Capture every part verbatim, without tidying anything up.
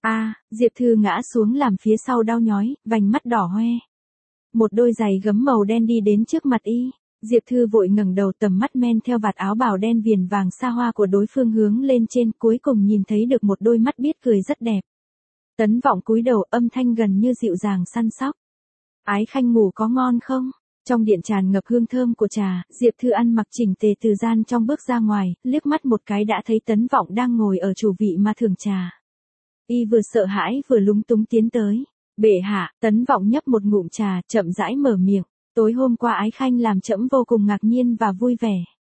A, Diệp Thư ngã xuống làm phía sau đau nhói, vành mắt đỏ hoe. Một đôi giày gấm màu đen đi đến trước mặt y. Diệp Thư vội ngẩng đầu, tầm mắt men theo vạt áo bào đen viền vàng xa hoa của đối phương hướng lên trên, cuối cùng nhìn thấy được một đôi mắt biết cười rất đẹp. Tấn Vọng cúi đầu, âm thanh gần như dịu dàng săn sóc. Ái Khanh ngủ có ngon không? Trong điện tràn ngập hương thơm của trà, Diệp Thư ăn mặc chỉnh tề từ gian trong bước ra ngoài, liếc mắt một cái đã thấy Tấn Vọng đang ngồi ở chủ vị mà thưởng trà. Y vừa sợ hãi vừa lúng túng tiến tới. Bệ hạ, Tấn Vọng nhấp một ngụm trà, chậm rãi mở miệng. Tối hôm qua Ái Khanh làm trẫm vô cùng ngạc nhiên và vui vẻ.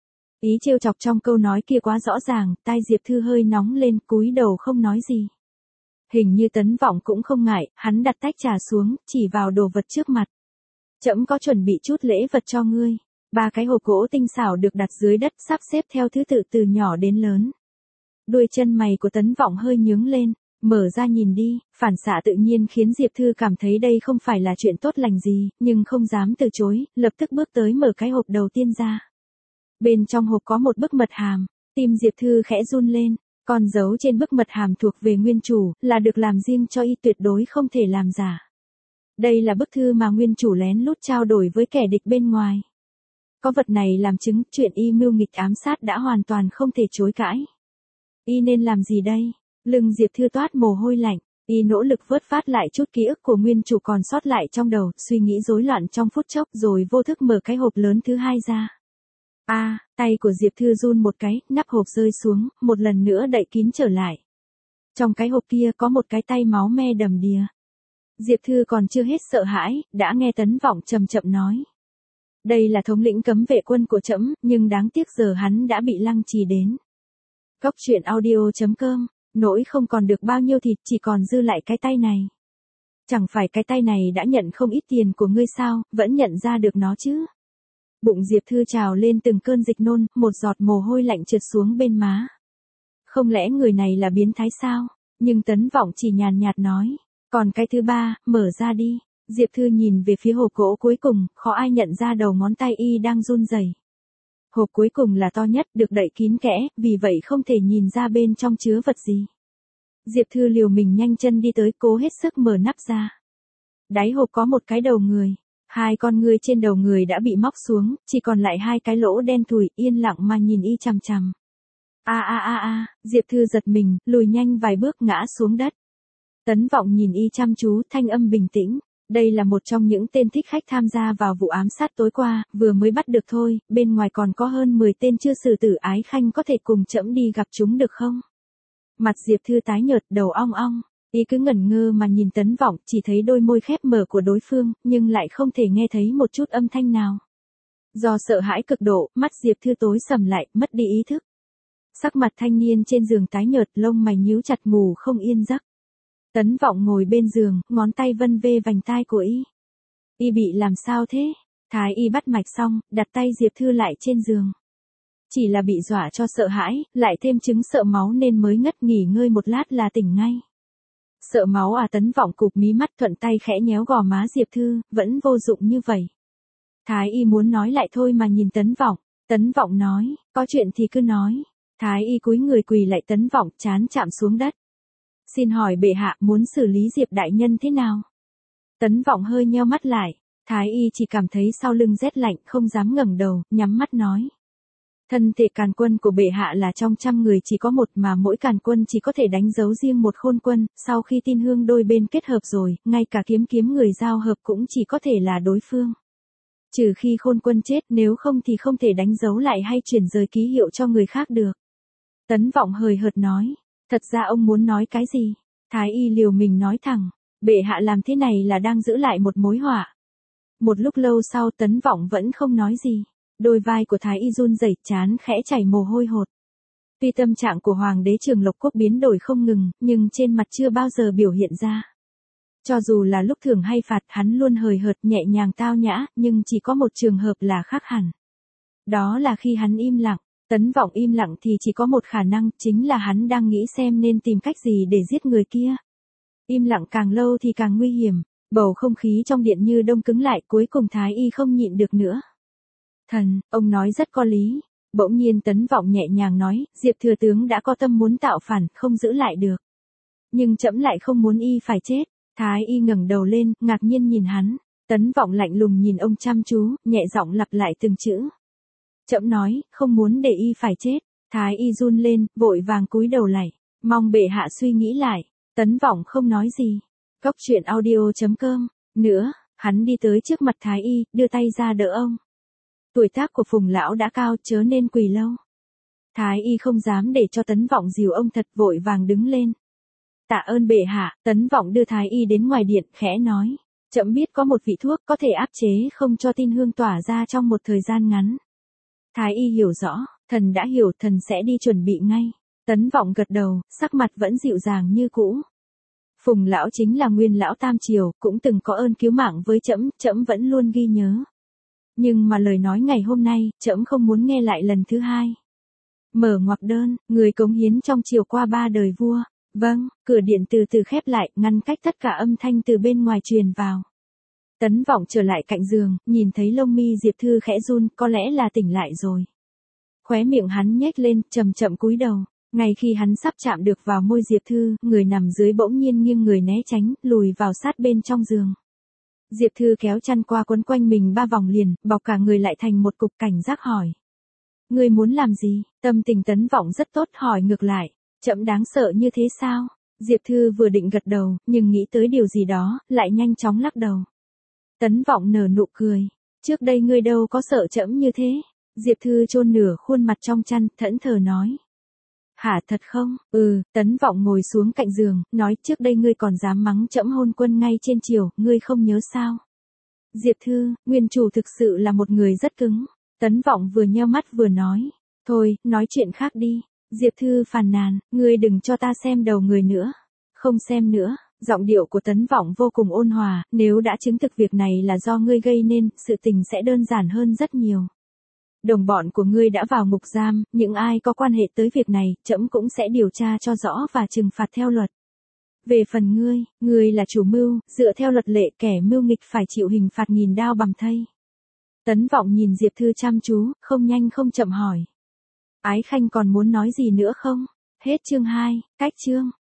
Ý trêu chọc trong câu nói kia quá rõ ràng, tai Diệp Thư hơi nóng lên, cúi đầu không nói gì. Hình như Tấn Vọng cũng không ngại, hắn đặt tách trà xuống, chỉ vào đồ vật trước mặt. Trẫm có chuẩn bị chút lễ vật cho ngươi. Ba cái hộp gỗ tinh xảo được đặt dưới đất, sắp xếp theo thứ tự từ nhỏ đến lớn. Đuôi chân mày của Tấn Vọng hơi nhướng lên, mở ra nhìn đi, phản xạ tự nhiên khiến Diệp Thư cảm thấy đây không phải là chuyện tốt lành gì, nhưng không dám từ chối, lập tức bước tới mở cái hộp đầu tiên ra. Bên trong hộp có một bức mật hàm, tim Diệp Thư khẽ run lên, con dấu trên bức mật hàm thuộc về nguyên chủ, là được làm riêng cho y, tuyệt đối không thể làm giả. Đây là bức thư mà nguyên chủ lén lút trao đổi với kẻ địch bên ngoài. Có vật này làm chứng, chuyện y mưu nghịch ám sát đã hoàn toàn không thể chối cãi. Y nên làm gì đây? Lưng Diệp Thư toát mồ hôi lạnh, y nỗ lực vớt phát lại chút ký ức của nguyên chủ còn sót lại trong đầu, suy nghĩ rối loạn trong phút chốc rồi vô thức mở cái hộp lớn thứ hai ra. A, à, tay của Diệp Thư run một cái, nắp hộp rơi xuống, một lần nữa đậy kín trở lại. Trong cái hộp kia có một cái tay máu me đầm đìa. Diệp Thư còn chưa hết sợ hãi, đã nghe Tấn Vọng chậm chậm nói. Đây là thống lĩnh cấm vệ quân của trẫm, nhưng đáng tiếc giờ hắn đã bị lăng trì đến. Cốc truyện audio chấm com, nỗi không còn được bao nhiêu thịt, chỉ còn dư lại cái tay này. Chẳng phải cái tay này đã nhận không ít tiền của ngươi sao, vẫn nhận ra được nó chứ? Bụng Diệp Thư trào lên từng cơn dịch nôn, một giọt mồ hôi lạnh trượt xuống bên má. Không lẽ người này là biến thái sao? Nhưng Tấn Vọng chỉ nhàn nhạt nói. Còn cái thứ ba, mở ra đi. Diệp Thư nhìn về phía hộp gỗ cuối cùng, khó ai nhận ra đầu ngón tay y đang run rẩy. Hộp cuối cùng là to nhất, được đậy kín kẽ, vì vậy không thể nhìn ra bên trong chứa vật gì. Diệp Thư liều mình nhanh chân đi tới, cố hết sức mở nắp ra. Đáy hộp có một cái đầu người. Hai con ngươi trên đầu người đã bị móc xuống, chỉ còn lại hai cái lỗ đen thủi, yên lặng mà nhìn y chằm chằm. A a a a, Diệp Thư giật mình, lùi nhanh vài bước ngã xuống đất. Tấn Vọng nhìn y chăm chú, thanh âm bình tĩnh. Đây là một trong những tên thích khách tham gia vào vụ ám sát tối qua, vừa mới bắt được thôi, bên ngoài còn có hơn mười tên chưa xử tử. Ái Khanh có thể cùng trẫm đi gặp chúng được không? Mặt Diệp Thư tái nhợt, đầu ong ong. Y cứ ngẩn ngơ mà nhìn Tấn Vọng, chỉ thấy đôi môi khép mở của đối phương, nhưng lại không thể nghe thấy một chút âm thanh nào. Do sợ hãi cực độ, mắt Diệp Thư tối sầm lại, mất đi ý thức. Sắc mặt thanh niên trên giường tái nhợt, lông mày nhíu chặt, ngủ không yên giấc. Tấn Vọng ngồi bên giường, ngón tay vân vê vành tai của y. Y bị làm sao thế? Thái y bắt mạch xong, đặt tay Diệp Thư lại trên giường. Chỉ là bị dọa cho sợ hãi, lại thêm chứng sợ máu nên mới ngất, nghỉ ngơi một lát là tỉnh ngay. Sợ máu à? Tấn Vọng cụp mí mắt, thuận tay khẽ nhéo gò má Diệp Thư, vẫn vô dụng như vậy. Thái y muốn nói lại thôi mà nhìn Tấn Vọng. Tấn Vọng nói, có chuyện thì cứ nói. Thái y cúi người quỳ lại Tấn Vọng, trán chạm xuống đất. Xin hỏi bệ hạ muốn xử lý Diệp đại nhân thế nào? Tấn Vọng hơi nheo mắt lại. Thái y chỉ cảm thấy sau lưng rét lạnh, không dám ngẩng đầu, nhắm mắt nói. Thân thể càn quân của bệ hạ là trong trăm người chỉ có một, mà mỗi càn quân chỉ có thể đánh dấu riêng một khôn quân, sau khi tin hương đôi bên kết hợp rồi, ngay cả kiếm kiếm người giao hợp cũng chỉ có thể là đối phương. Trừ khi khôn quân chết, nếu không thì không thể đánh dấu lại hay chuyển rời ký hiệu cho người khác được. Tấn Vọng hời hợt nói. Thật ra ông muốn nói cái gì? Thái y liều mình nói thẳng. Bệ hạ làm thế này là đang giữ lại một mối họa. Một lúc lâu sau Tấn Vọng vẫn không nói gì. Đôi vai của Thái y run rẩy, trán khẽ chảy mồ hôi hột. Tuy tâm trạng của Hoàng đế Trường Lộc Quốc biến đổi không ngừng, nhưng trên mặt chưa bao giờ biểu hiện ra. Cho dù là lúc thưởng hay phạt, hắn luôn hời hợt, nhẹ nhàng tao nhã, nhưng chỉ có một trường hợp là khác hẳn. Đó là khi hắn im lặng. Tấn Vọng im lặng thì chỉ có một khả năng, chính là hắn đang nghĩ xem nên tìm cách gì để giết người kia. Im lặng càng lâu thì càng nguy hiểm, bầu không khí trong điện như đông cứng lại, cuối cùng Thái y không nhịn được nữa. Thần, ông nói rất có lý. Bỗng nhiên Tấn Vọng nhẹ nhàng nói, Diệp thừa tướng đã có tâm muốn tạo phản, không giữ lại được. Nhưng trẫm lại không muốn y phải chết. Thái y ngẩng đầu lên, ngạc nhiên nhìn hắn. Tấn Vọng lạnh lùng nhìn ông chăm chú, nhẹ giọng lặp lại từng chữ. Trẫm nói, không muốn để y phải chết. Thái y run lên, vội vàng cúi đầu lạy. Mong bệ hạ suy nghĩ lại. Tấn Vọng không nói gì. Cốc truyện audio chấm com. Nữa, hắn đi tới trước mặt Thái y, đưa tay ra đỡ ông. Tuổi tác của Phùng lão đã cao, chớ nên quỳ lâu. Thái y không dám để cho Tấn Vọng dìu ông thật, vội vàng đứng lên. Tạ ơn bệ hạ. Tấn Vọng đưa Thái y đến ngoài điện, khẽ nói. Trẫm biết có một vị thuốc có thể áp chế không cho tin hương tỏa ra trong một thời gian ngắn. Thái y hiểu rõ, thần đã hiểu, thần sẽ đi chuẩn bị ngay. Tấn Vọng gật đầu, sắc mặt vẫn dịu dàng như cũ. Phùng lão chính là nguyên lão Tam Triều, cũng từng có ơn cứu mạng với trẫm, trẫm vẫn luôn ghi nhớ. Nhưng mà lời nói ngày hôm nay, trẫm không muốn nghe lại lần thứ hai. Mở ngoặc đơn, người cống hiến trong triều qua ba đời vua. Vâng, cửa điện từ từ khép lại, ngăn cách tất cả âm thanh từ bên ngoài truyền vào. Tấn Vọng trở lại cạnh giường, nhìn thấy lông mi Diệp Thư khẽ run, có lẽ là tỉnh lại rồi. Khóe miệng hắn nhếch lên, chậm chậm cúi đầu. Ngay khi hắn sắp chạm được vào môi Diệp Thư, người nằm dưới bỗng nhiên nghiêng người né tránh, lùi vào sát bên trong giường. Diệp Thư kéo chăn qua quấn quanh mình ba vòng liền, bọc cả người lại thành một cục, cảnh giác hỏi. Ngươi muốn làm gì? Tâm tình Tấn Vọng rất tốt, hỏi ngược lại. Trẫm đáng sợ như thế sao? Diệp Thư vừa định gật đầu, nhưng nghĩ tới điều gì đó, lại nhanh chóng lắc đầu. Tấn Vọng nở nụ cười. Trước đây ngươi đâu có sợ trẫm như thế. Diệp Thư chôn nửa khuôn mặt trong chăn, thẫn thờ nói. Hả, thật không? Ừ. Tấn Vọng ngồi xuống cạnh giường, nói, trước đây ngươi còn dám mắng trẫm hôn quân ngay trên triều, ngươi không nhớ sao? Diệp Thư, nguyên chủ thực sự là một người rất cứng. Tấn Vọng vừa nheo mắt vừa nói. Thôi, nói chuyện khác đi. Diệp Thư phàn nàn, ngươi đừng cho ta xem đầu người nữa. Không xem nữa. Giọng điệu của Tấn Vọng vô cùng ôn hòa, nếu đã chứng thực việc này là do ngươi gây nên, sự tình sẽ đơn giản hơn rất nhiều. Đồng bọn của ngươi đã vào ngục giam, những ai có quan hệ tới việc này, trẫm cũng sẽ điều tra cho rõ và trừng phạt theo luật. Về phần ngươi, ngươi là chủ mưu, dựa theo luật lệ kẻ mưu nghịch phải chịu hình phạt nghìn đao bầm thây. Tấn Vọng nhìn Diệp Thư chăm chú, không nhanh không chậm hỏi. Ái Khanh còn muốn nói gì nữa không? Hết chương hai, cách chương.